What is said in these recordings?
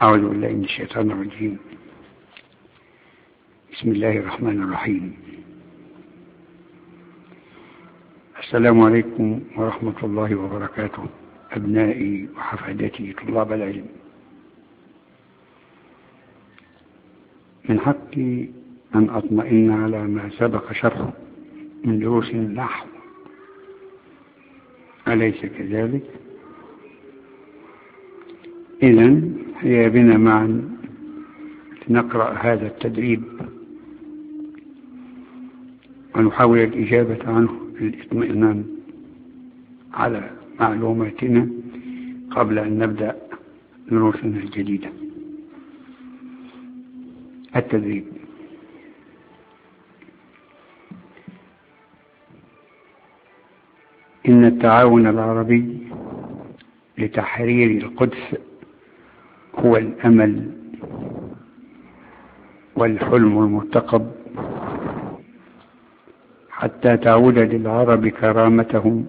أعوذ بالله من الشيطان الرجيم. بسم الله الرحمن الرحيم. السلام عليكم ورحمة الله وبركاته، أبنائي وحفادتي طلاب العلم. من حقي أن أطمئن على ما سبق شرحه من دروس النحو، أليس كذلك؟ إذن هيا بنا معا نقرأ هذا التدريب ونحاول الإجابة عنه للإطمئنان على معلوماتنا قبل أن نبدأ دروسنا الجديدة. التدريب: إن التعاون العربي لتحرير القدس هو الأمل والحلم المرتقب حتى تعود للعرب كرامتهم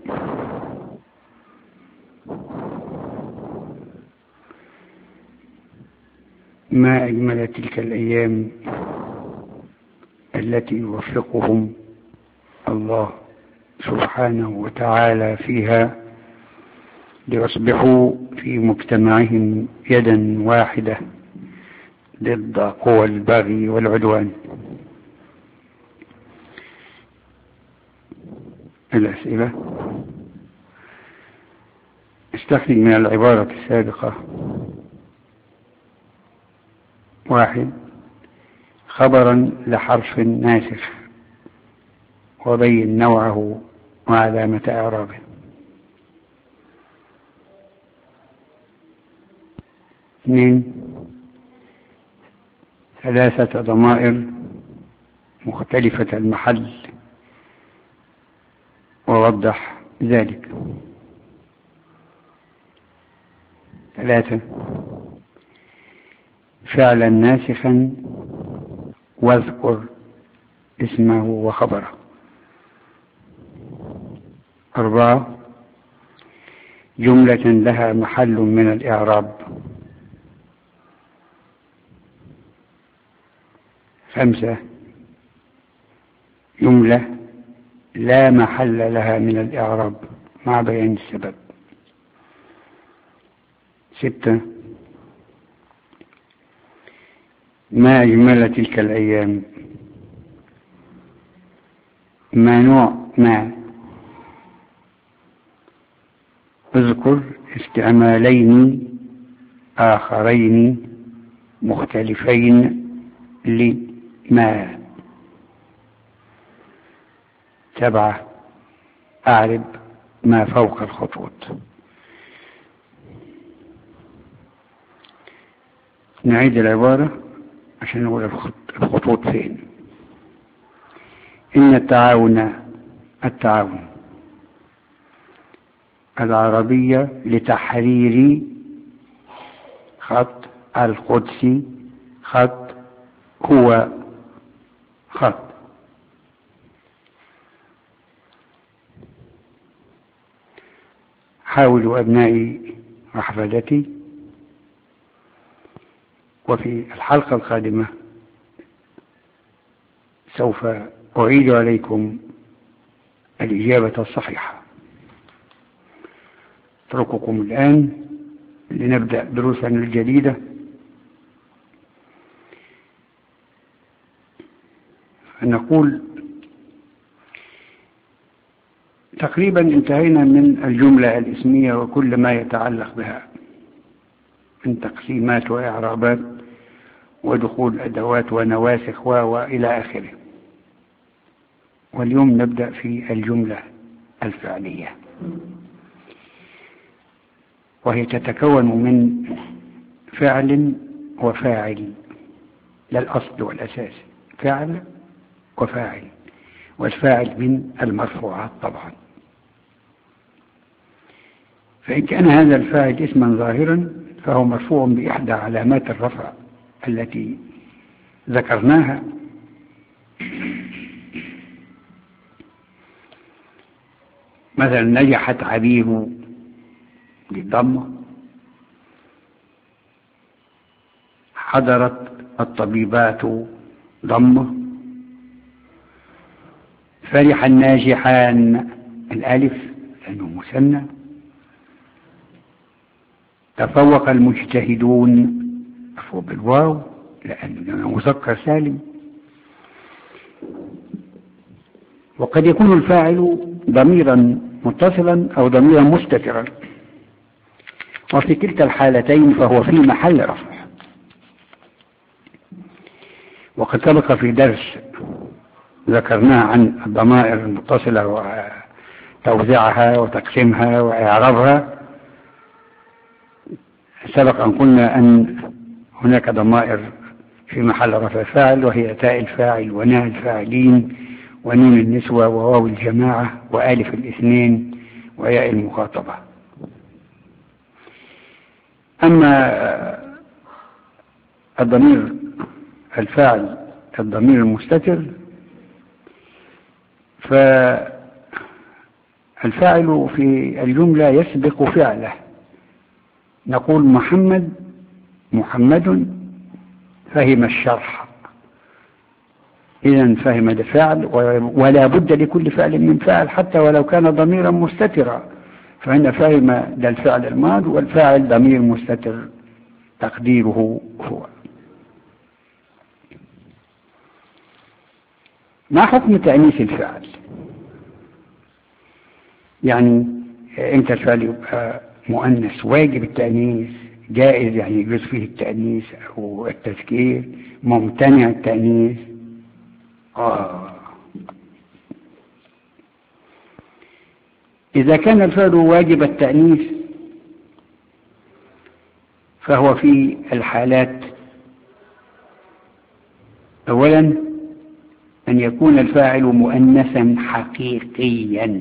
ما أجمل تلك الأيام التي يوفقهم الله سبحانه وتعالى فيها ليصبحوا في مجتمعهم يدا واحدة ضد قوى البغي والعدوان. الأسئلة: استخرج من العبارة السابقة: 1. خبرا لحرف ناسخ وبين نوعه وعلامة إعرابه. 2. 3 ضمائر مختلفة المحل ووضح ذلك. 3. فعلا ناسخا واذكر اسمه وخبره. 4. جملة لها محل من الإعراب. 5. جملة لا محل لها من الإعراب مع بيان السبب. 6. ما أجمل تلك الأيام. ما نوع ما. اذكر استعمالين آخرين مختلفين لما. 7. أعرب ما فوق الخطوط. نعيد العبارة عشان نقول الخطوط فين. إن التعاون العربية لتحرير خط القدس خط هو خط. حاولوا أبنائي وحفادتي، وفي الحلقة القادمة سوف أعيد عليكم الإجابة الصحيحة. أترككم الآن لنبدأ دروسنا الجديدة. نقول تقريبا انتهينا من الجملة الاسمية وكل ما يتعلق بها من تقسيمات وإعرابات ودخول أدوات ونواسخ وإلى آخره. واليوم نبدأ في الجملة الفعلية، وهي تتكون من فعل وفاعل. لا الأصل والأساس، فعل وفاعل، والفاعل من المرفوعات طبعا. فإن كان هذا الفاعل اسما ظاهرا فهو مرفوع بإحدى علامات الرفع التي ذكرناها. مثلا نجحت عبير بالضمة، حضرت الطبيبات ضمه. فرح الناجحان الألف لأنه مثنى. تفوق المجتهدون مرفوع بالواو لأنه مذكر سالم. وقد يكون الفاعل ضميرا متصلا أو ضميرا مستترا، وفي كلتا الحالتين فهو في محل رفع. وقد سبق في درس ذكرناه عن الضمائر المتصلة وتوزيعها وتقسيمها وإعرابها. سبق أن قلنا أن هناك ضمائر في محل رفع فاعل، وهي تاء الفاعل وناء الفاعلين ونون النسوة وواو الجماعة وآلف الاثنين وياء المخاطبة. أما الضمير الفاعل الضمير المستتر، فالفاعل في الجملة يسبق فعله. نقول محمد فهم الشرح، إذن فهم ده فعل، ولا بد لكل فعل من فاعل حتى ولو كان ضميرا مستترا، فإن فهم ده الفعل الماضي، والفاعل ضمير مستتر تقديره هو. ما حكم تأنيث الفعل؟ يعني امتى الفعل يبقى مؤنث واجب التأنيث، جائز يعني يجوز فيه التأنيث أو التذكير، ممتنع التأنيث؟ إذا كان الفعل واجب التأنيث فهو في الحالات: أولا أن يكون الفاعل مؤنثا حقيقيا،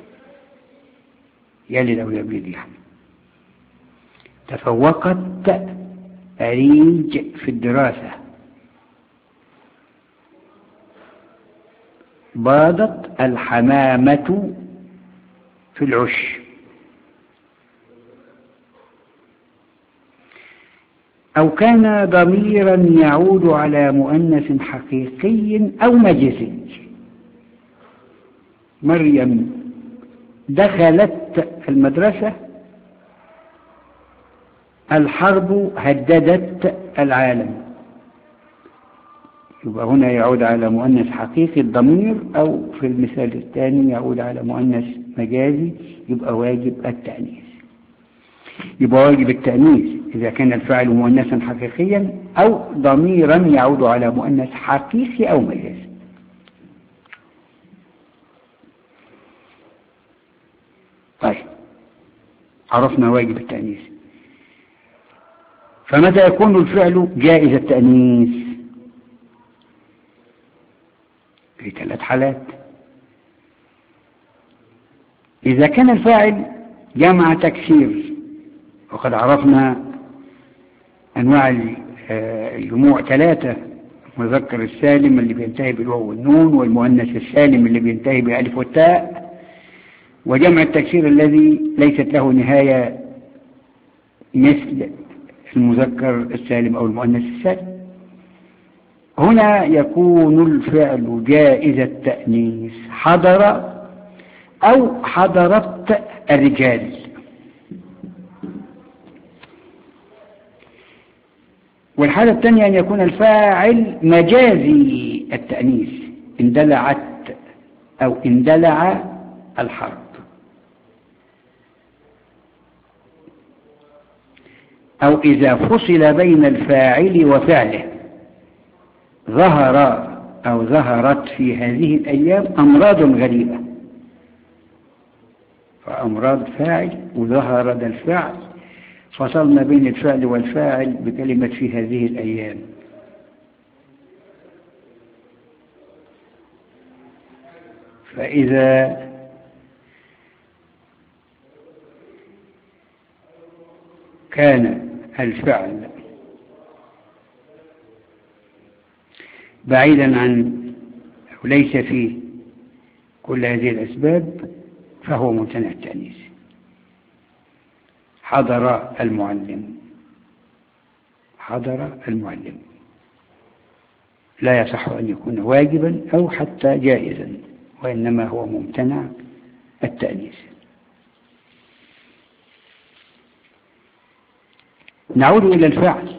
يلد أو يبلد يعني. تفوقت أريج في الدراسة، باضت الحمامة في العش. أو كان ضميرا يعود على مؤنث حقيقي أو مجازي. مريم دخلت المدرسة، الحرب هددت العالم. يبقى هنا يعود على مؤنث حقيقي الضمير، أو في المثال الثاني يعود على مؤنث مجازي، يبقى واجب التأنيث. يبقى واجب التأنيث إذا كان الفاعل مؤنثا حقيقيا أو ضميرا يعود على مؤنث حقيقي أو مجازي. طيب، عرفنا واجب التأنيث. فمتى يكون الفعل جائز التأنيث؟ في 3 حالات. إذا كان الفاعل جمع تكسير، وقد عرفنا أنواع الجموع 3: المذكر السالم اللي بينتهي بالواو والنون، والمؤنث السالم اللي بينتهي بألف والتاء، وجمع التكسير الذي ليست له نهاية مثل المذكر السالم أو المؤنث السالم. هنا يكون الفعل جائز التأنيث حضر أو حضرت الرجال. والحالة الثانية أن يكون الفاعل مجازي التأنيث، اندلعت أو اندلع الحرب. أو إذا فصل بين الفاعل وفعله، ظهر أو ظهرت في هذه الأيام أمراض غريبة، فأمراض فاعل وظهر ذا الفعل، فصلنا بين الفعل والفاعل بكلمة في هذه الأيام. فإذا كان الفعل بعيدا عن أو ليس فيه كل هذه الأسباب فهو ممتنع التأنيث. حضر المعلم، حضر المعلم. لا يصح أن يكون واجبا أو حتى جائزا، وإنما هو ممتنع التأنيث. نعود إلى الفعل،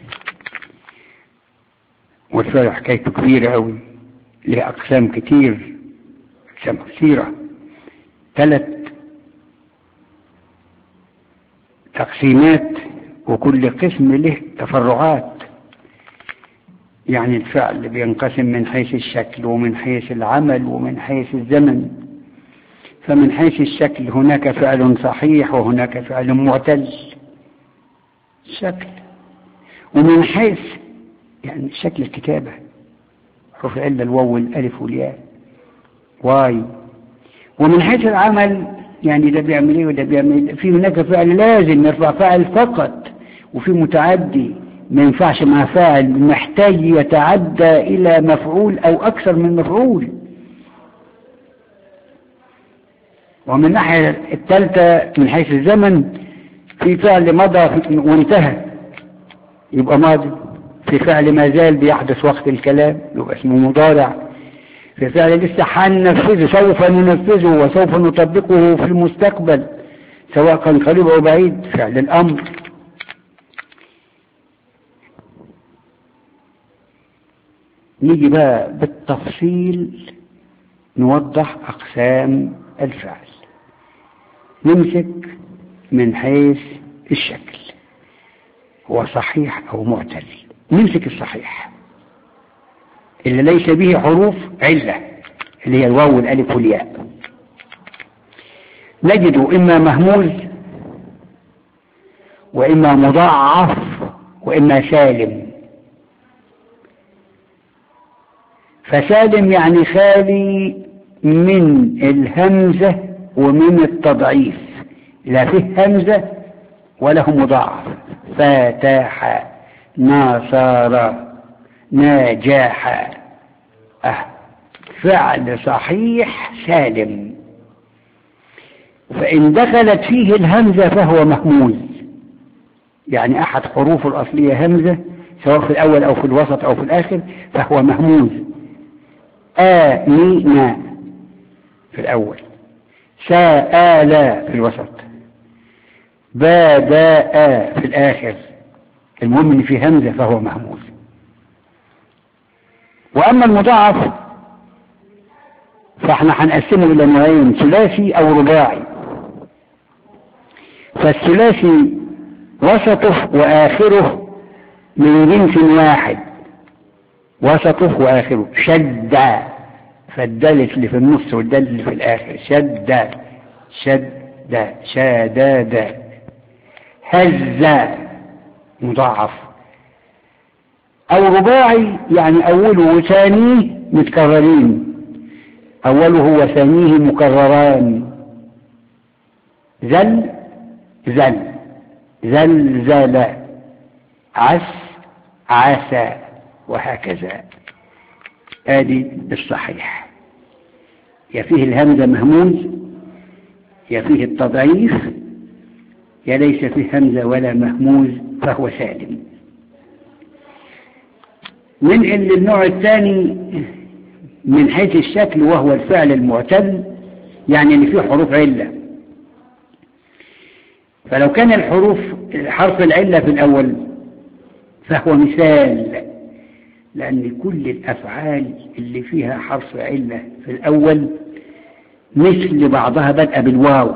والفعل حكايته كبيرة أوي، لها أقسام كتير، أقسام كثيرة، 3 تقسيمات، وكل قسم له تفرعات. يعني الفعل بينقسم من حيث الشكل ومن حيث العمل ومن حيث الزمن. فمن حيث الشكل هناك فعل صحيح وهناك فعل معتل، شكل. ومن حيث يعني شكل الكتابة، حروف العلة الواو والالف والياء واي. ومن حيث العمل يعني ده بيعمل ايه وده بيعمل إيه. في هناك فعل لازم يرفع فاعل فقط، وفي متعدي ما ينفعش مع فاعل، محتاج يتعدى الى مفعول او اكثر من مفعول. ومن الناحية الثالثة من حيث الزمن، في فعل مضى وانتهى يبقى ماضي، في فعل ما زال بيحدث وقت الكلام يبقى اسمه مضارع، في فعل لسه هننفذه سوف ننفذه وسوف نطبقه في المستقبل سواء كان قريب أو بعيد، فعل الأمر. نيجي بقى بالتفصيل نوضح أقسام الفعل. نمسك من حيث الشكل، هو صحيح أو معتل. نمسك الصحيح اللي ليس به حروف علة، اللي هي الواو والالف والياء. نجده إما مهموز وإما مضاعف وإما سالم. فسالم يعني خالي من الهمزة ومن التضعيف، لا فيه همزة وله مضاعف. فتح، ناصر، نجاح. فعل صحيح سالم. فإن دخلت فيه الهمزة فهو مهموز، يعني أحد حروف الأصلية همزة سواء في الأول أو في الوسط أو في الآخر فهو مهموز. آمين في الأول، سآل في الوسط، بدأ في الآخر. المهم إن في همزة فهو مهموز. وأما المضاعف فاحنا هنقسمه إلى نوعين، ثلاثي أو رباعي. فالثلاثي وسطه وآخره من جنس واحد، وسطه وآخره. شد، فالدال اللي في النص والدال اللي في الآخر. شد، شد، شداد. هز، مضاعف. أو رباعي يعني أوله وثانيه متكررين، أوله وثانيه مكرران. زل، زل، زلزل، عس، عسى، وهكذا. آدي الصحيح، يا فيه الهمزة مهموز يا فيه التضعيف يا ليس فيه همزة ولا مهموز فهو سالم. ننقل للنوع الثاني من حيث الشكل، وهو الفعل المعتل، يعني اللي فيه حروف علة. فلو كان حرف العلة في الأول فهو مثال، لأن كل الأفعال اللي فيها حرف علة في الأول مثل بعضها بدأ بالواو.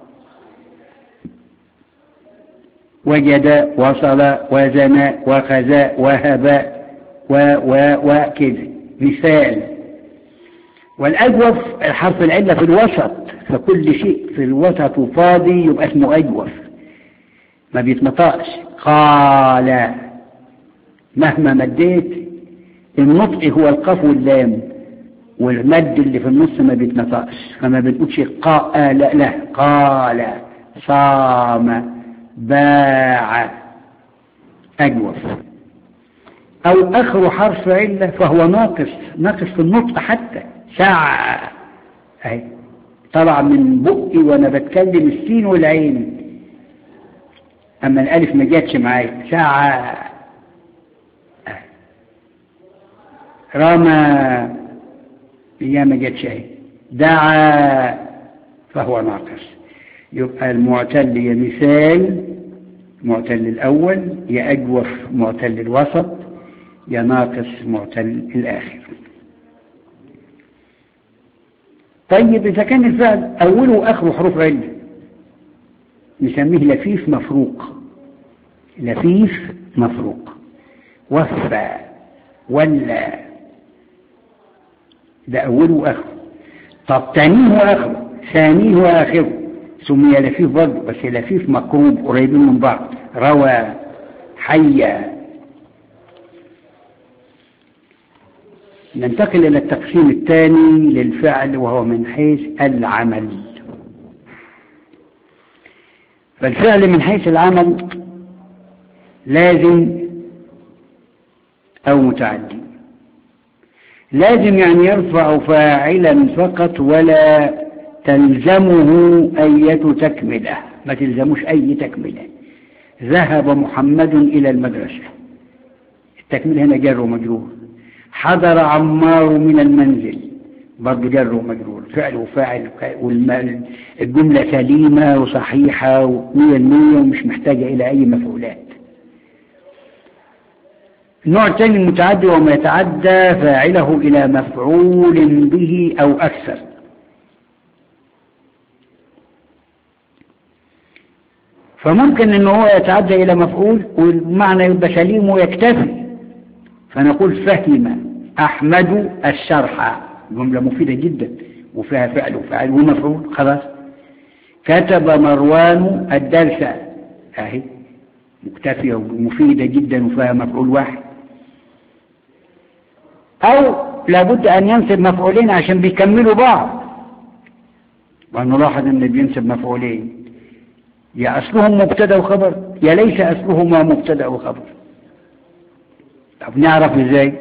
وجد، وصل، وزن، وخزى، وهب، وكذا مثال. والأجوف حرف العلة في الوسط، فكل شيء في الوسط فاضي يبقى اسمه أجوف، ما بيتنطقش. قال، مهما مديت النطق هو القاف واللام، والمد اللي في النص ما بيتنطقش، فما بنقولش قال، لا، قال. صام، باع، أجوف. أو آخر حرف علة فهو ناقص في النطق حتى. ساعة، أهي طلع من بقي وأنا بتكلم السين والعين، أما الألف ما جاتش معايا. ساعة، رمى هي ما جتش اهي، دعا فهو ناقص. يبقى المعتل يا مثال معتل الأول، يا أجوف معتل الوسط، يا ناقص معتل الآخر. طيب إذا كان الفعل أوله وآخره حروف علة نسميه لفيف مفروق. لفيف مفروق، وفى، ولا، ده أوله وآخره. طب تانيه وآخره، ثانيه وآخره سمي لفيف برضه، بس لفيف مقروب قريبين من بعض. روى، حيا. ننتقل إلى التقسيم الثاني للفعل وهو من حيث العمل. فالفعل من حيث العمل لازم أو متعدي. لازم يعني يرفع فاعلا فقط ولا تلزمه أي تكملة، ما تلزموش أي تكملة. ذهب محمد إلى المدرسة، التكملة هنا جر ومجرور. حضر عمار من المنزل، برضه جر ومجرور، فعل وفاعل، والجملة سليمة وصحيحة 100% ومش محتاجة إلى أي مفعولات. النوع الثاني المتعدي وما يتعدى فاعله إلى مفعول به أو أكثر. فممكن أنه هو يتعدى إلى مفعول والمعنى يبقى سليم ويكتفي، فنقول فهم أحمد الشرح، جملة مفيدة جدا وفيها فعل وفعل ومفعول، خلاص. كتب مروان الدرس، اهي مكتفية ومفيدة جدا وفيها مفعول واحد. أو لابد أن ينصب مفعولين عشان بيكملوا بعض، ونلاحظ أن بينصب مفعولين يا أصلهم مبتدأ وخبر يا ليس أصلهما مبتدأ وخبر. طب نعرف إزاي؟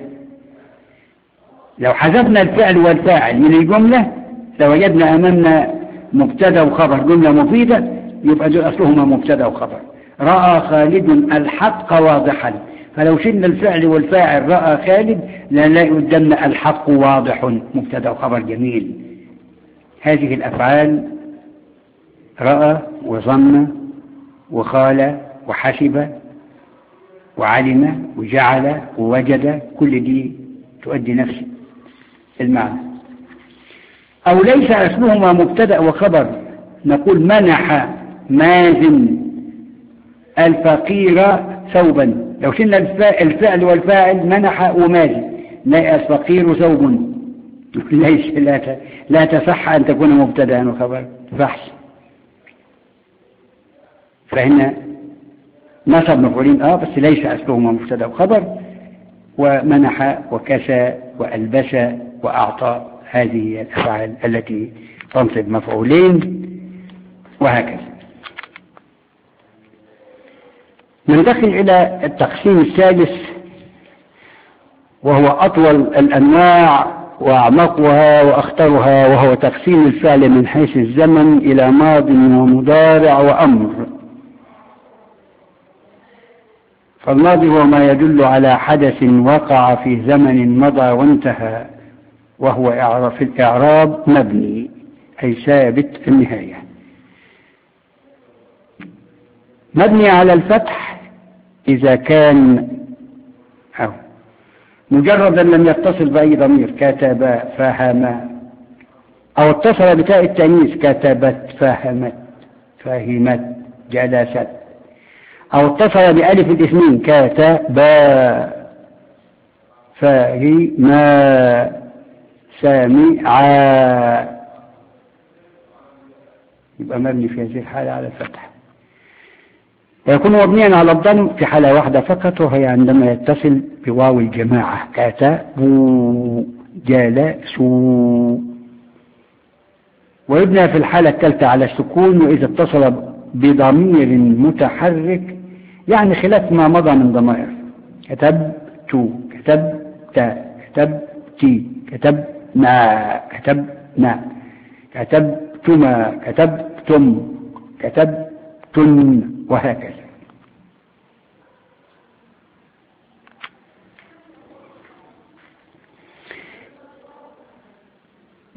لو حذفنا الفعل والفاعل من الجملة لوجدنا أمامنا مبتدأ وخبر، جملة مفيدة، يبقى دول أصلهما مبتدأ وخبر. رأى خالد الحق واضحا، فلو شلنا الفعل والفاعل رأى خالد لنلاقي قدامنا الحق واضح، مبتدأ وخبر جميل. هذه الأفعال رأى وظن وخال وحسب وعلم وجعل ووجد، كل دي تؤدي نفس المعنى. أو ليس أصلهما مبتدأ وخبر، نقول منح مازن الفقير ثوبا. لو شلنا الفعل والفاعل منح ومازن نلاقي الفقير ثوب، ليس لا تصح أن تكون مبتدأ وخبر، فحص. فهنا نصب مفعولين بس ليس أصلهما مبتدأ وخبر. ومنح وكسى وألبس وأعطى، هذه الأفعال التي تنصب مفعولين، وهكذا. ننتقل إلى التقسيم الثالث وهو أطول الأنواع وأعمقها وأخطرها، وهو تقسيم الفعل من حيث الزمن إلى ماض ومضارع وأمر. فالماضي هو ما يدل على حدث وقع في زمن مضى وانتهى، وهو في الإعراب مبني أي ثابت النهاية. مبني على الفتح إذا كان مجردا لم يتصل بأي ضمير، كتب فهم، أو اتصل بتاء التانيث، كتبت فهمت فهمت جلست، أو اتصل بألف الاثنين، كتبا فهما سمعا، يبقى مبني في هذه الحالة على الفتح. ويكون مبنيا على الضم في حالة واحدة فقط، وهي عندما يتصل بواو الجماعة، كتبوا جلسوا. ويبنى في الحالة الثالثة على السكون، وإذا اتصل بضمير متحرك، يعني خلاف ما مضى من ضمائر، كتبت كتبت كتبتي كتبنا كتبنا كتبتما كتبتم كتبتن، وهكذا.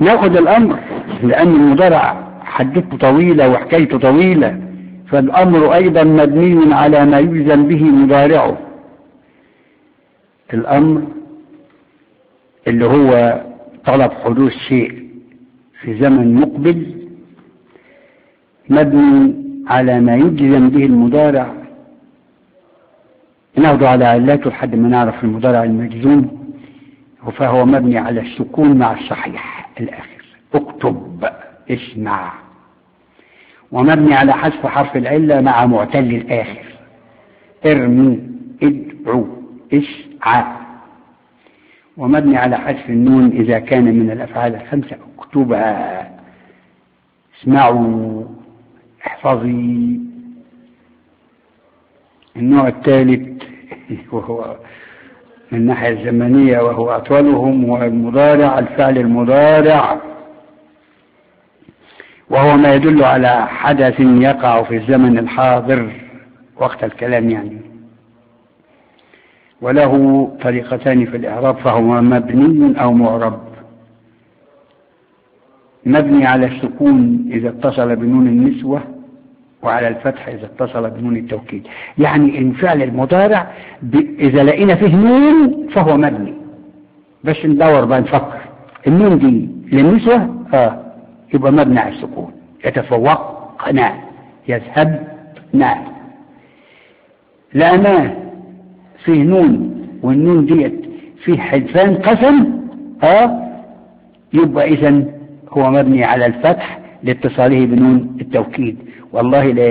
ناخد الأمر، لأن المضارع حدته طويلة وحكايته طويلة، فالأمر أيضا مبني على ما يلزم به مضارعه. الأمر اللي هو طلب حدوث شيء في زمن مقبل مبني على ما يجزم به المضارع، ناخده على علاته لحد ما نعرف المضارع المجزوم، فهو مبني على السكون مع الصحيح الآخر، اكتب، اسمع. ومبني على حذف حرف العلة مع معتل الآخر، ارمي، ادعو، اسعى. ومبني على حذف النون إذا كان من الأفعال الخمسة، اكتبها، اسمعوا، احفظي. النوع الثالث وهو من الناحية الزمنية وهو أطولهم، والمضارع، الفعل المضارع، وهو ما يدل على حدث يقع في الزمن الحاضر وقت الكلام يعني، وله طريقتان في الإعراب، فهو مبني أو معرب. مبني على السكون إذا اتصل بنون النسوة، وعلى الفتح إذا اتصل بنون التوكيد. يعني الفعل المضارع إذا لقينا فيه نون فهو مبني، بس ندور بقى نفكر النون دي للنسوة يبقى مبني على السكون، يتفوقنا، يذهبنا. لأنه فيه نون والنون ديت فيه حذفان قسم يبقى إذن هو مبني على الفتح لاتصاله بنون التوكيد. والله لا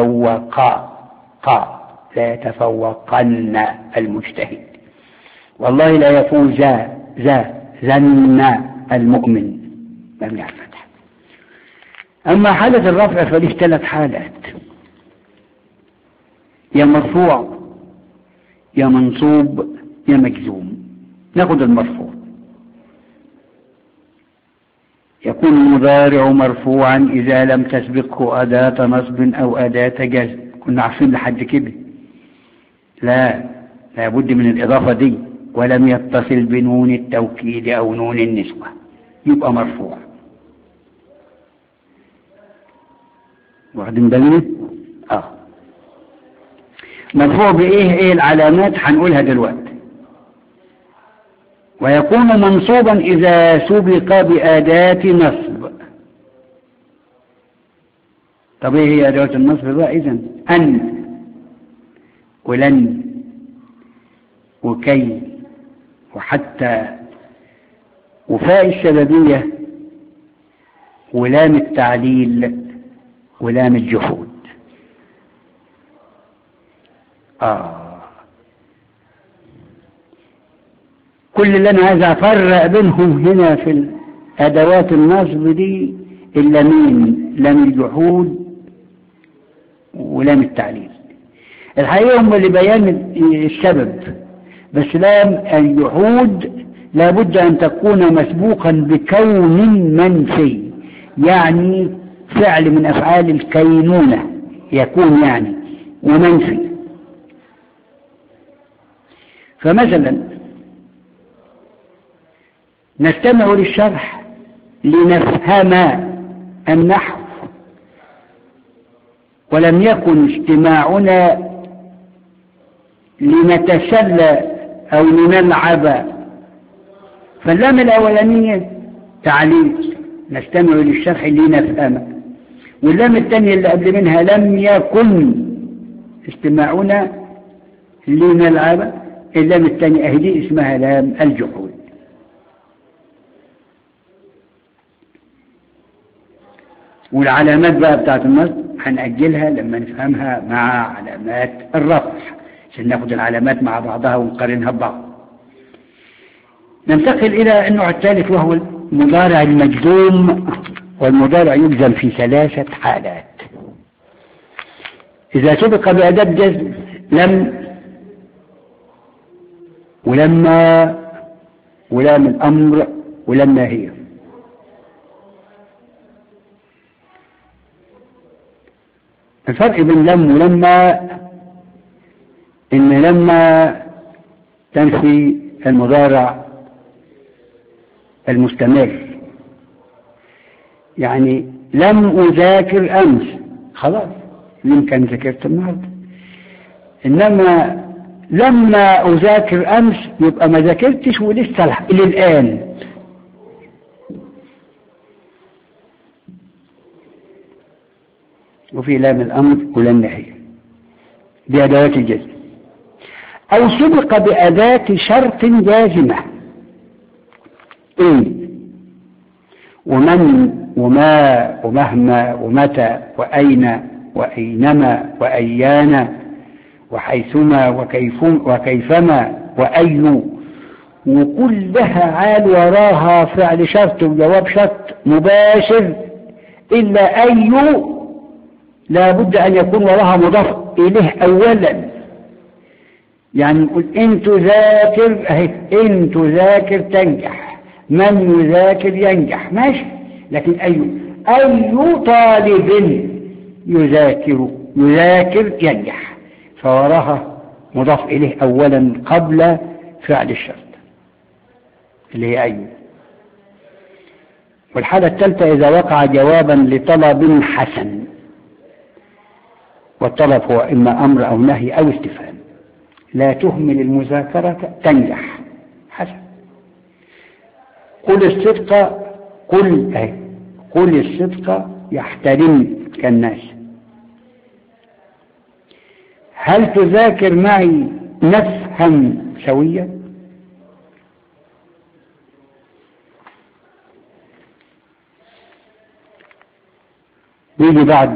يتفوقن المجتهد، والله لا يفوز زن المؤمن، مبني على الفتح. أما حالة الرفع فليه 3 حالات، يا مرفوع يا منصوب يا مجزوم. ناخد المرفوع. يكون المضارع مرفوعا إذا لم تسبقه أداة نصب أو أداة جزم. كنا عارفين لحد كده، لا بد من الإضافة دي، ولم يتصل بنون التوكيد أو نون النسوة، يبقى مرفوع. واخدين بالنا؟ مرفوع بإيه العلامات هنقولها دلوقتي. ويكون منصوبا إذا سبق بأداة نصب. طب ايه هي أدوات النصب بقى؟ إذن أن ولن وكي وحتى وفاء السببية ولام التعليل ولام الجحود. كل اللي أنا عايز أفرق بينهم هنا في أدوات النصب دي اللامين، لام الجحود ولام التعليل. الحقيقة هم لبيان السبب، بس لام الجحود لابد أن تكون مسبوقا بكون منفي، يعني فعل من أفعال الكينونة يكون يعني ومنفي. فمثلا نستمع للشرح لنفهم النحو، ولم يكن استماعنا لنتسلى أو لنلعب. فاللام الأولانية تعليل، نستمع للشرح لنفهم، واللام الثانية اللي قبل منها لم يكن استماعنا لنلعب، اللام الثانية أهدي اسمها لام الجحود. والعلامات بقى بتاعت النصب هنأجلها لما نفهمها مع علامات الرفع، عشان ناخد العلامات مع بعضها ونقارنها ببعض. ننتقل إلى النوع الثالث وهو المضارع المجزوم. والمضارع يجزم في 3 حالات: إذا سبق بأداة جزم لم ولما ولام الأمر ولما هي. الفرق بين لم ولما إن لما تنفي المضارع المستمر يعني لم أذاكر أمس، خلاص يمكن ذاكرت النهارده. إنما لما أذاكر أمس يبقى ما ذاكرتش ولسه للآن. وفي لام الأمر ولا النهي دي أدوات الجزم. أو سبق بأداة شرط جازمة، إن ومن وما ومهما ومتى وأين وأينما وأيان وحيثما وكيفما وأي، وكلها عال وراها فعل شرط وجواب شرط مباشر، إلا أي لا بد أن يكون وراها مضاف إليه أولا. يعني نقول إن تذاكر أهي، إن تذاكر تنجح، من يذاكر ينجح، ماشي. لكن أي طالب يذاكر ينجح، فوراها مضاف إليه أولا قبل فعل الشرط اللي هي أي. والحالة الثالثة إذا وقع جوابا لطلب حسن، والطلب هو إما أمر أو نهي أو استفهام. لا تهمل المذاكرة تنجح، حسن. قل الصدق، قل الصدق يحترمك الناس. هل تذاكر معي نفهم سويا؟ يجي بعد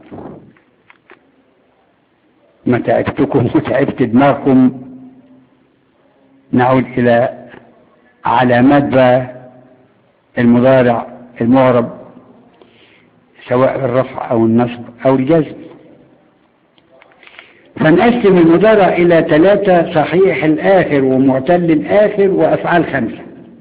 ما تعبتكم وتعبت دماغكم نعود إلى علامات بقى المضارع المعرب، سواء الرفع أو النصب أو الجزم. فنقسم المضارع إلى 3: صحيح الآخر ومعتل الآخر وأفعال 5.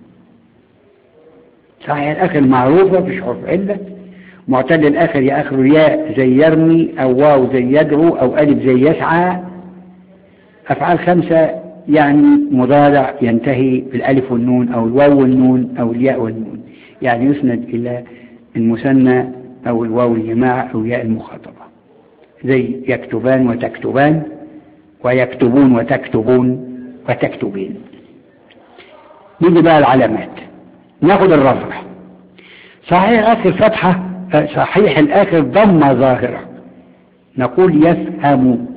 صحيح الآخر معروفة مفيش حرف علة، معتل الآخر يا آخر ياء زي يرمي أو واو زي يدعو أو ألف زي يسعى. أفعال 5 يعني مضارع ينتهي بالألف والنون أو الواو والنون أو الياء والنون، يعني يسند إلى المثنى أو الواو الجماعة أو ياء المخاطبة، زي يكتبان وتكتبان ويكتبون وتكتبون وتكتبين. نيجي بقى العلامات. ناخد الرفع. صحيح آخر فتحة، صحيح الآخر ضمة ظاهرة، نقول يفهم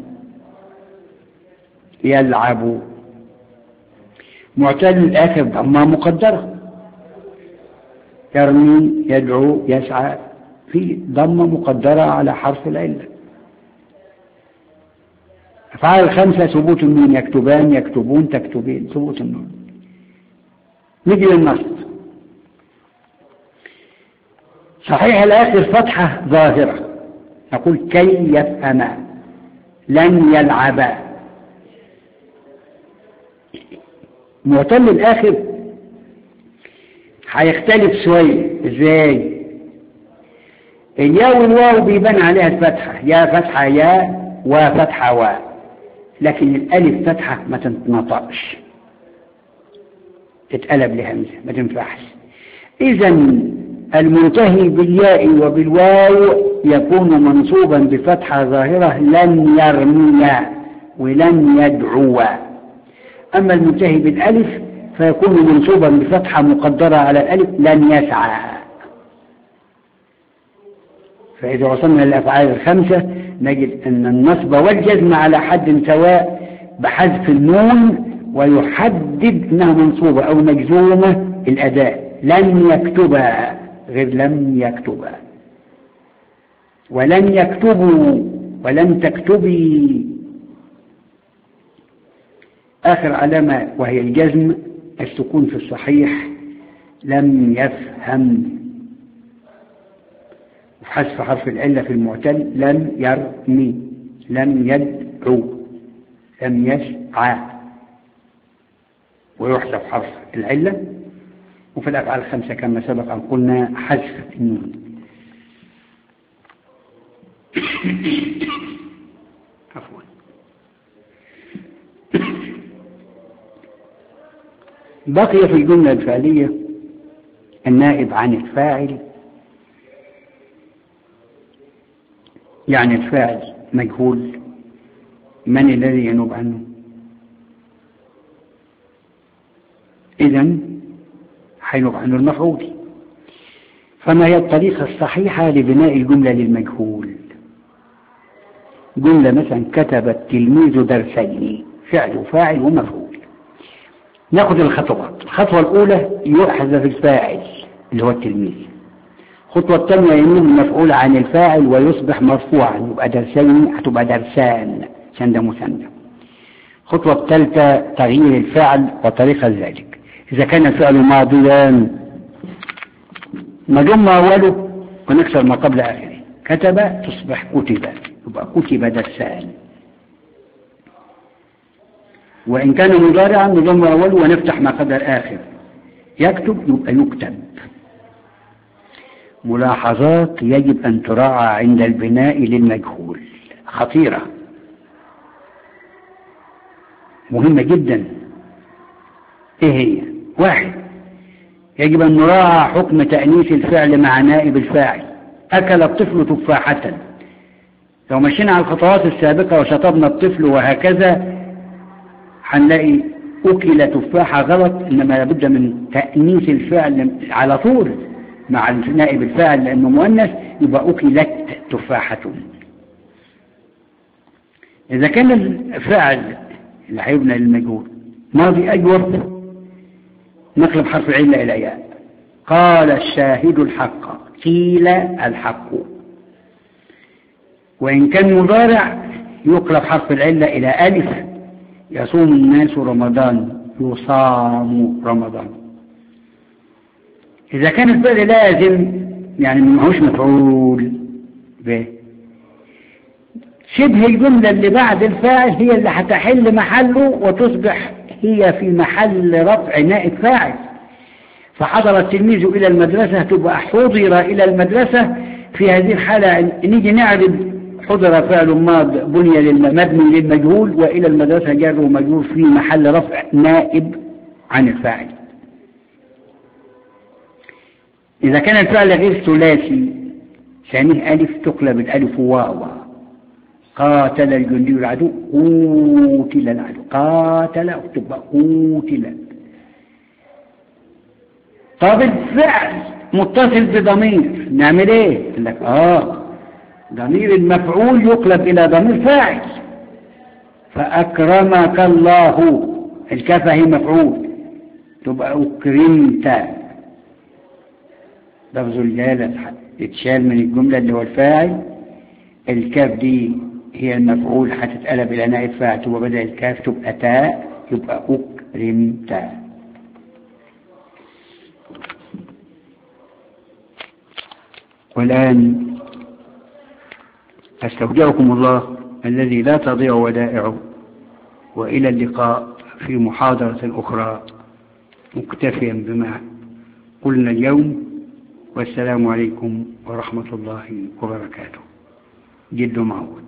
يلعب. معتل الآخر ضمة مقدرة، يرمي يدعو يسعى، في ضمة مقدرة على حرف العلة. أفعال 5 ثبوت النون، يكتبان يكتبون تكتبين، ثبوت النون. نجي للنصب. صحيح الآخر فتحة ظاهرة، نقول كي يفهما، لن يلعبا. معتل الآخر هيختلف شوية. ازاي؟ الياء والواو بيبان عليها الفتحة، يا فتحة يا وفتحة و، لكن الألف فتحة ما تنطقش، تتقلب لهمزة ما تنفعش. إذا المنتهي بالياء وبالواو يكون منصوبا بفتحة ظاهرة، لن يرمي ولن يدعو. أما المنتهي بالألف فيكون منصوبا بفتحة مقدرة على الألف، لن يسعى. فإذا وصلنا للأفعال 5 نجد أن النصب والجزم على حد سواء بحذف النون، ويحدد أنها منصوبة أو مجزومة الأداء. لن يكتبها غير لم يكتبها، ولن يكتبوا ولن تكتبي. آخر علامة وهي الجزم السكون في الصحيح، لم يفهم. حذف حرف العلة في المعتل، لم يرمي لم يدعو لم يسعى، ويحذف حرف العلة. وفي الأفعال 5 كما سبق أن قلنا حذف النون. عفوا. بقي في الجملة الفعلية النائب عن الفاعل يعني الفاعل مجهول، من الذي ينوب عنه؟ إذن هينوب عنه المفعول. فما هي الطريقة الصحيحة لبناء الجملة للمجهول؟ جملة مثلا كتب التلميذ درسين، فعل وفاعل ومفعول. ناخذ الخطوات. الخطوة الأولى يحذف الفاعل اللي هو التلميذ. الخطوة الثانية ينوب المفعول عن الفاعل ويصبح مرفوعا، يبقى درسين هتبقى درسان عشان ده مثنى. الخطوة الثالثة تغيير الفعل وطريقة ذلك. إذا كان الفعل ماضيا نضم أوله ونكسر ما قبل آخره. كتب تصبح كتب، يبقى كتب درسان. وإن كان مضارعا نضم أوله ونفتح ما قبل آخر. يكتب يبقى يكتب. ملاحظات يجب أن تراعى عند البناء للمجهول، خطيرة مهمة جدا. إيه هي؟ واحد، يجب أن نراعى حكم تأنيث الفعل مع نائب الفاعل. أكل الطفل تفاحة، لو مشينا على الخطوات السابقة وشطبنا الطفل وهكذا هنلاقي أكل تفاحة غلط، إنما لابد من تأنيث الفعل على طول مع نائب الفاعل لأنه مؤنث، يبقى أكلت تفاحة. إذا كان الفعل اللي هيبنى للمجهول ماضي أجور نقلب حرف العلة إلى ياء. قال الشاهد الحق، قيل الحق. وإن كان مضارع يقلب حرف العلة إلى ألف. يصوم الناس رمضان، يصام رمضان. إذا كان الفعل لازم يعني ما هوش مفعول به، شبه الجملة اللي بعد الفاعل هي اللي هتحل محله وتصبح هي في محل رفع نائب فاعل. فحضر التلميذ إلى المدرسة تبقى حضر إلى المدرسة. في هذه الحالة نيجي نعرض حضر فعل ماض بني مبني للمجهول، وإلى المدرسة جار ومجهول في محل رفع نائب عن الفاعل. إذا كان الفعل غير ثلاثي ثانيه ألف تقلب الألف واو. قاتل الجندي العدو، قتل العدو. قاتل تبقى قتل. طب الفعل متصل بضمير نعمل ايه؟ يقول لك ضمير المفعول يقلب الى ضمير فاعل. فاكرمك الله، الكاف هي مفعول تبقى اكرمت. لفظ الجلاله يتشال من الجمله اللي هو الفاعل. الكاف دي هي المفعول هتتقلب الى نائب فاعل، تبقى بدل الكاف تبقى تاء، يبقى اكرمت. والآن أستودعكم الله الذي لا تضيع ودائعه، وإلى اللقاء في محاضرة أخرى مكتفيا بما قلنا اليوم. والسلام عليكم ورحمة الله وبركاته. جد معود.